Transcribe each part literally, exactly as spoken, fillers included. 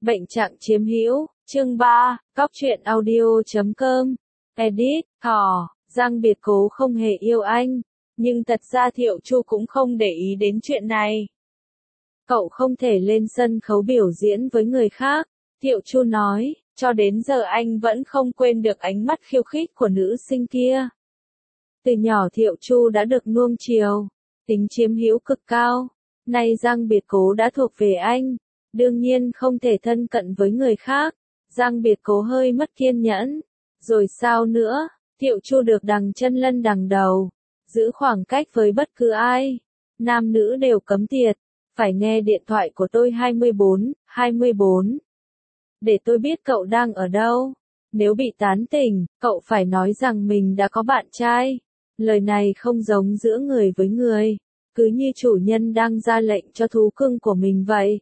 Bệnh trạng chiếm hữu, chương ba, cóc truyện audio chấm com, edit, thỏ, Giang Biệt Cố không hề yêu anh, nhưng thật ra Thiệu Chu cũng không để ý đến chuyện này. Cậu không thể lên sân khấu biểu diễn với người khác, Thiệu Chu nói, cho đến giờ anh vẫn không quên được ánh mắt khiêu khích của nữ sinh kia. Từ nhỏ Thiệu Chu đã được nuông chiều, tính chiếm hữu cực cao, nay Giang Biệt Cố đã thuộc về anh, đương nhiên không thể thân cận với người khác. Giang Biệt Cố hơi mất kiên nhẫn, rồi sao nữa, Thiệu Chu được đằng chân lân đằng đầu, giữ khoảng cách với bất cứ ai, nam nữ đều cấm tiệt, phải nghe điện thoại của tôi hai mươi bốn, hai mươi bốn. Để tôi biết cậu đang ở đâu, nếu bị tán tỉnh, cậu phải nói rằng mình đã có bạn trai. Lời này không giống giữa người với người, cứ như chủ nhân đang ra lệnh cho thú cưng của mình vậy.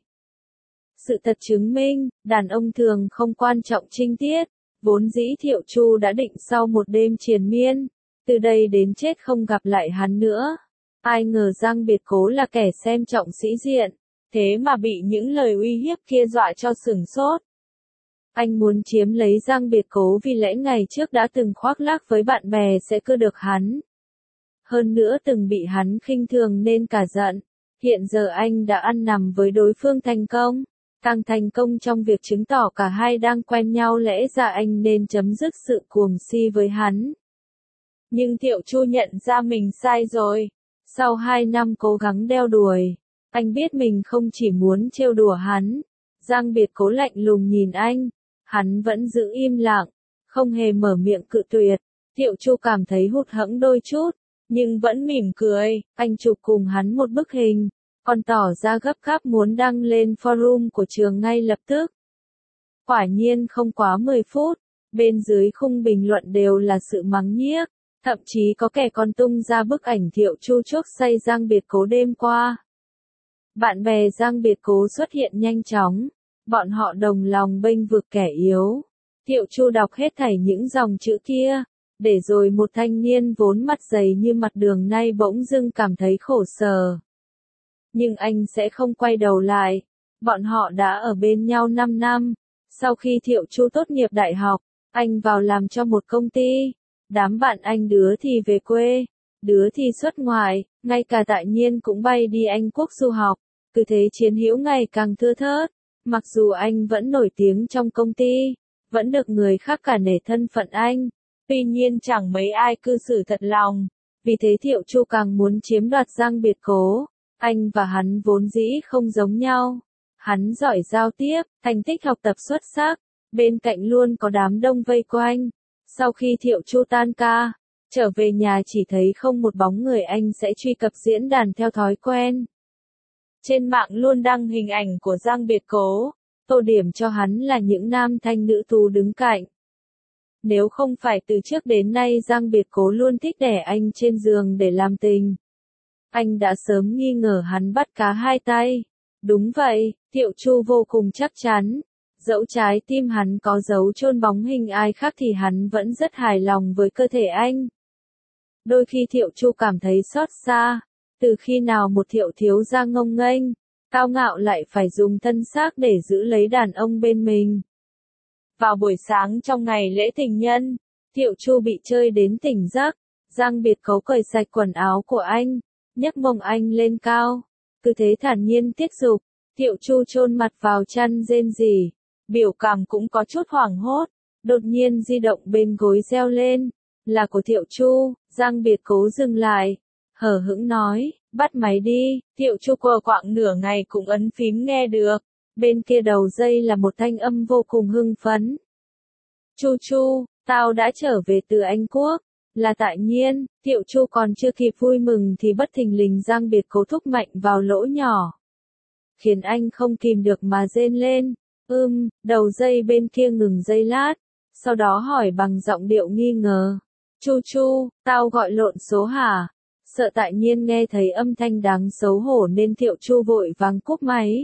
Sự thật chứng minh, đàn ông thường không quan trọng trinh tiết, vốn dĩ Thiệu Chu đã định sau một đêm triền miên, từ đây đến chết không gặp lại hắn nữa. Ai ngờ Giang Biệt Cố là kẻ xem trọng sĩ diện, thế mà bị những lời uy hiếp kia dọa cho sửng sốt. Anh muốn chiếm lấy Giang Biệt Cố vì lẽ ngày trước đã từng khoác lác với bạn bè sẽ cưa được hắn. Hơn nữa từng bị hắn khinh thường nên cả giận. Hiện giờ anh đã ăn nằm với đối phương thành công. Càng thành công trong việc chứng tỏ cả hai đang quen nhau, lẽ ra anh nên chấm dứt sự cuồng si với hắn. Nhưng Thiệu Chu nhận ra mình sai rồi. Sau hai năm cố gắng đeo đuổi, anh biết mình không chỉ muốn trêu đùa hắn. Giang Biệt Cố lạnh lùng nhìn anh. Hắn vẫn giữ im lặng, không hề mở miệng cự tuyệt. Thiệu Chu cảm thấy hụt hẫng đôi chút, nhưng vẫn mỉm cười. Anh chụp cùng hắn một bức hình, còn tỏ ra gấp gáp muốn đăng lên forum của trường ngay lập tức. Quả nhiên không quá mười phút, bên dưới khung bình luận đều là sự mắng nhiếc, thậm chí có kẻ còn tung ra bức ảnh Thiệu Chu chuốc say Giang Biệt Cố đêm qua. Bạn bè Giang Biệt Cố xuất hiện nhanh chóng. Bọn họ đồng lòng bênh vực kẻ yếu. Thiệu Chu đọc hết thảy những dòng chữ kia, để rồi một thanh niên vốn mặt dày như mặt đường nay bỗng dưng cảm thấy khổ sở. Nhưng anh sẽ không quay đầu lại. Bọn họ đã ở bên nhau năm năm. Sau khi Thiệu Chu tốt nghiệp đại học, anh vào làm cho một công ty. Đám bạn anh đứa thì về quê, đứa thì xuất ngoại, ngay cả Tại Nhiên cũng bay đi Anh Quốc du học. Cứ thế chiến hữu ngày càng thưa thớt. Mặc dù anh vẫn nổi tiếng trong công ty, vẫn được người khác cả nể thân phận anh, tuy nhiên chẳng mấy ai cư xử thật lòng. Vì thế Thiệu Chu càng muốn chiếm đoạt Giang Biệt Cố. Anh và hắn vốn dĩ không giống nhau. Hắn giỏi giao tiếp, thành tích học tập xuất sắc, bên cạnh luôn có đám đông vây quanh. Sau khi Thiệu Chu tan ca, trở về nhà chỉ thấy không một bóng người, anh sẽ truy cập diễn đàn theo thói quen. Trên mạng luôn đăng hình ảnh của Giang Biệt Cố, tô điểm cho hắn là những nam thanh nữ tú đứng cạnh. Nếu không phải từ trước đến nay Giang Biệt Cố luôn thích đẻ anh trên giường để làm tình, anh đã sớm nghi ngờ hắn bắt cá hai tay. Đúng vậy, Thiệu Chu vô cùng chắc chắn, dẫu trái tim hắn có dấu chôn bóng hình ai khác thì hắn vẫn rất hài lòng với cơ thể anh. Đôi khi Thiệu Chu cảm thấy xót xa. Từ khi nào một Thiệu thiếu gia ngông nghênh, cao ngạo lại phải dùng thân xác để giữ lấy đàn ông bên mình. Vào buổi sáng trong ngày lễ tình nhân, Thiệu Chu bị chơi đến tỉnh giấc. Giang Biệt Cố cởi sạch quần áo của anh, nhấc mông anh lên cao, cứ thế thản nhiên tiết dục. Thiệu Chu chôn mặt vào chăn rên rỉ, biểu cảm cũng có chút hoảng hốt. Đột nhiên di động bên gối reo lên, là của Thiệu Chu. Giang Biệt Cố dừng lại, hờ hững nói, bắt máy đi. Thiệu Chu quờ quạng nửa ngày cũng ấn phím nghe được. Bên kia đầu dây là một thanh âm vô cùng hưng phấn. Chu Chu, tao đã trở về từ Anh Quốc, là Tại Nhiên. Thiệu Chu còn chưa kịp vui mừng thì bất thình lình Giang Biệt Cố thúc mạnh vào lỗ nhỏ, khiến anh không kìm được mà rên lên. Ưm, đầu dây bên kia ngừng giây lát, sau đó hỏi bằng giọng điệu nghi ngờ. Chu Chu, tao gọi lộn số hả? Sợ Tại Nhiên nghe thấy âm thanh đáng xấu hổ nên Thiệu Chu vội vàng cúp máy.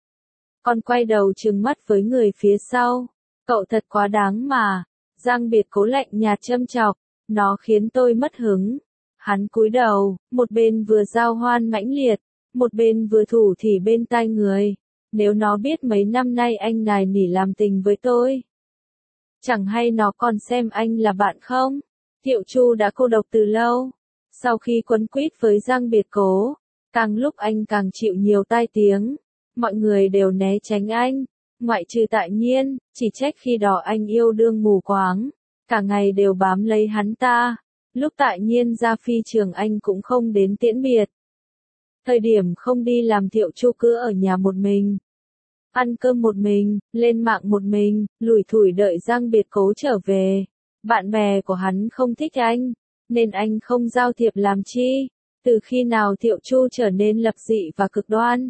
Còn quay đầu trừng mắt với người phía sau. Cậu thật quá đáng mà. Giang Biệt Cố lạnh nhạt châm chọc. Nó khiến tôi mất hứng. Hắn cúi đầu, một bên vừa giao hoan mãnh liệt, một bên vừa thủ thỉ bên tai người. nếu nó biết mấy năm nay anh nài nỉ làm tình với tôi. Chẳng hay nó còn xem anh là bạn không? Thiệu Chu đã cô độc từ lâu. Sau khi quấn quýt với Giang Biệt Cố, càng lúc anh càng chịu nhiều tai tiếng. Mọi người đều né tránh anh, ngoại trừ Tại Nhiên, chỉ trách khi đó anh yêu đương mù quáng, cả ngày đều bám lấy hắn ta. Lúc Tại Nhiên ra phi trường anh cũng không đến tiễn biệt. Thời điểm không đi làm Thiệu Chu cứ ở nhà một mình. Ăn cơm một mình, lên mạng một mình, lủi thủi đợi Giang Biệt Cố trở về. Bạn bè của hắn không thích anh, nên anh không giao thiệp làm chi. Từ khi nào Thiệu Chu trở nên lập dị và cực đoan?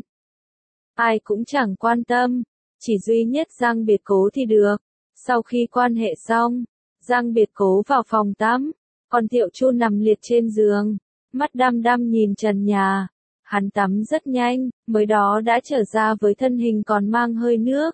Ai cũng chẳng quan tâm, chỉ duy nhất Giang Biệt Cố thì được. Sau khi quan hệ xong, Giang Biệt Cố vào phòng tắm, còn Thiệu Chu nằm liệt trên giường, mắt đăm đăm nhìn trần nhà. Hắn tắm rất nhanh, mới đó đã trở ra với thân hình còn mang hơi nước.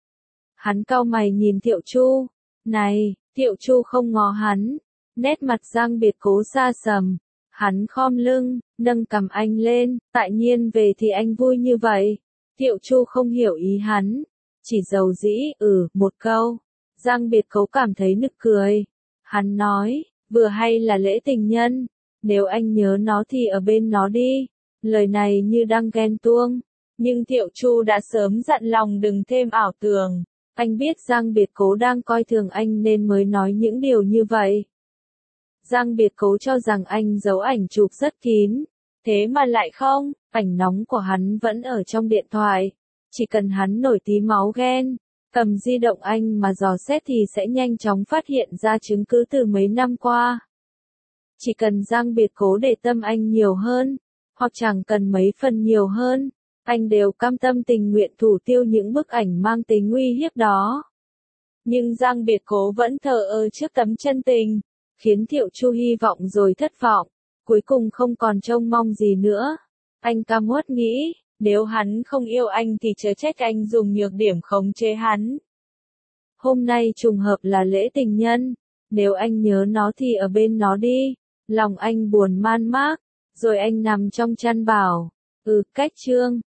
Hắn cau mày nhìn Thiệu Chu. Này, Thiệu Chu không ngó hắn. Nét mặt Giang Biệt Cố xa sầm. Hắn khom lưng, nâng cằm anh lên. Tại Nhiên về thì anh vui như vậy. Thiệu Chu không hiểu ý hắn. Chỉ dầu dĩ, ừ, một câu. Giang Biệt Cố cảm thấy nực cười. Hắn nói, vừa hay là lễ tình nhân. Nếu anh nhớ nó thì ở bên nó đi. Lời này như đang ghen tuông, nhưng Thiệu Chu đã sớm dặn lòng đừng thêm ảo tưởng. Anh biết Giang Biệt Cố đang coi thường anh nên mới nói những điều như vậy. Giang Biệt Cố cho rằng anh giấu ảnh chụp rất kín, thế mà lại không, ảnh nóng của hắn vẫn ở trong điện thoại. Chỉ cần hắn nổi tí máu ghen, cầm di động anh mà dò xét thì sẽ nhanh chóng phát hiện ra chứng cứ từ mấy năm qua. Chỉ cần Giang Biệt Cố để tâm anh nhiều hơn, hoặc chẳng cần mấy phần nhiều hơn, anh đều cam tâm tình nguyện thủ tiêu những bức ảnh mang tính uy hiếp đó. Nhưng Giang Biệt Cố vẫn thờ ơ trước tấm chân tình, khiến Thiệu Chu hy vọng rồi thất vọng, cuối cùng không còn trông mong gì nữa. Anh cam uất nghĩ, nếu hắn không yêu anh thì chớ trách anh dùng nhược điểm khống chế hắn. Hôm nay trùng hợp là lễ tình nhân, nếu anh nhớ nó thì ở bên nó đi. Lòng anh buồn man mác. Rồi anh nằm trong chăn bảo, ừ, cách chương.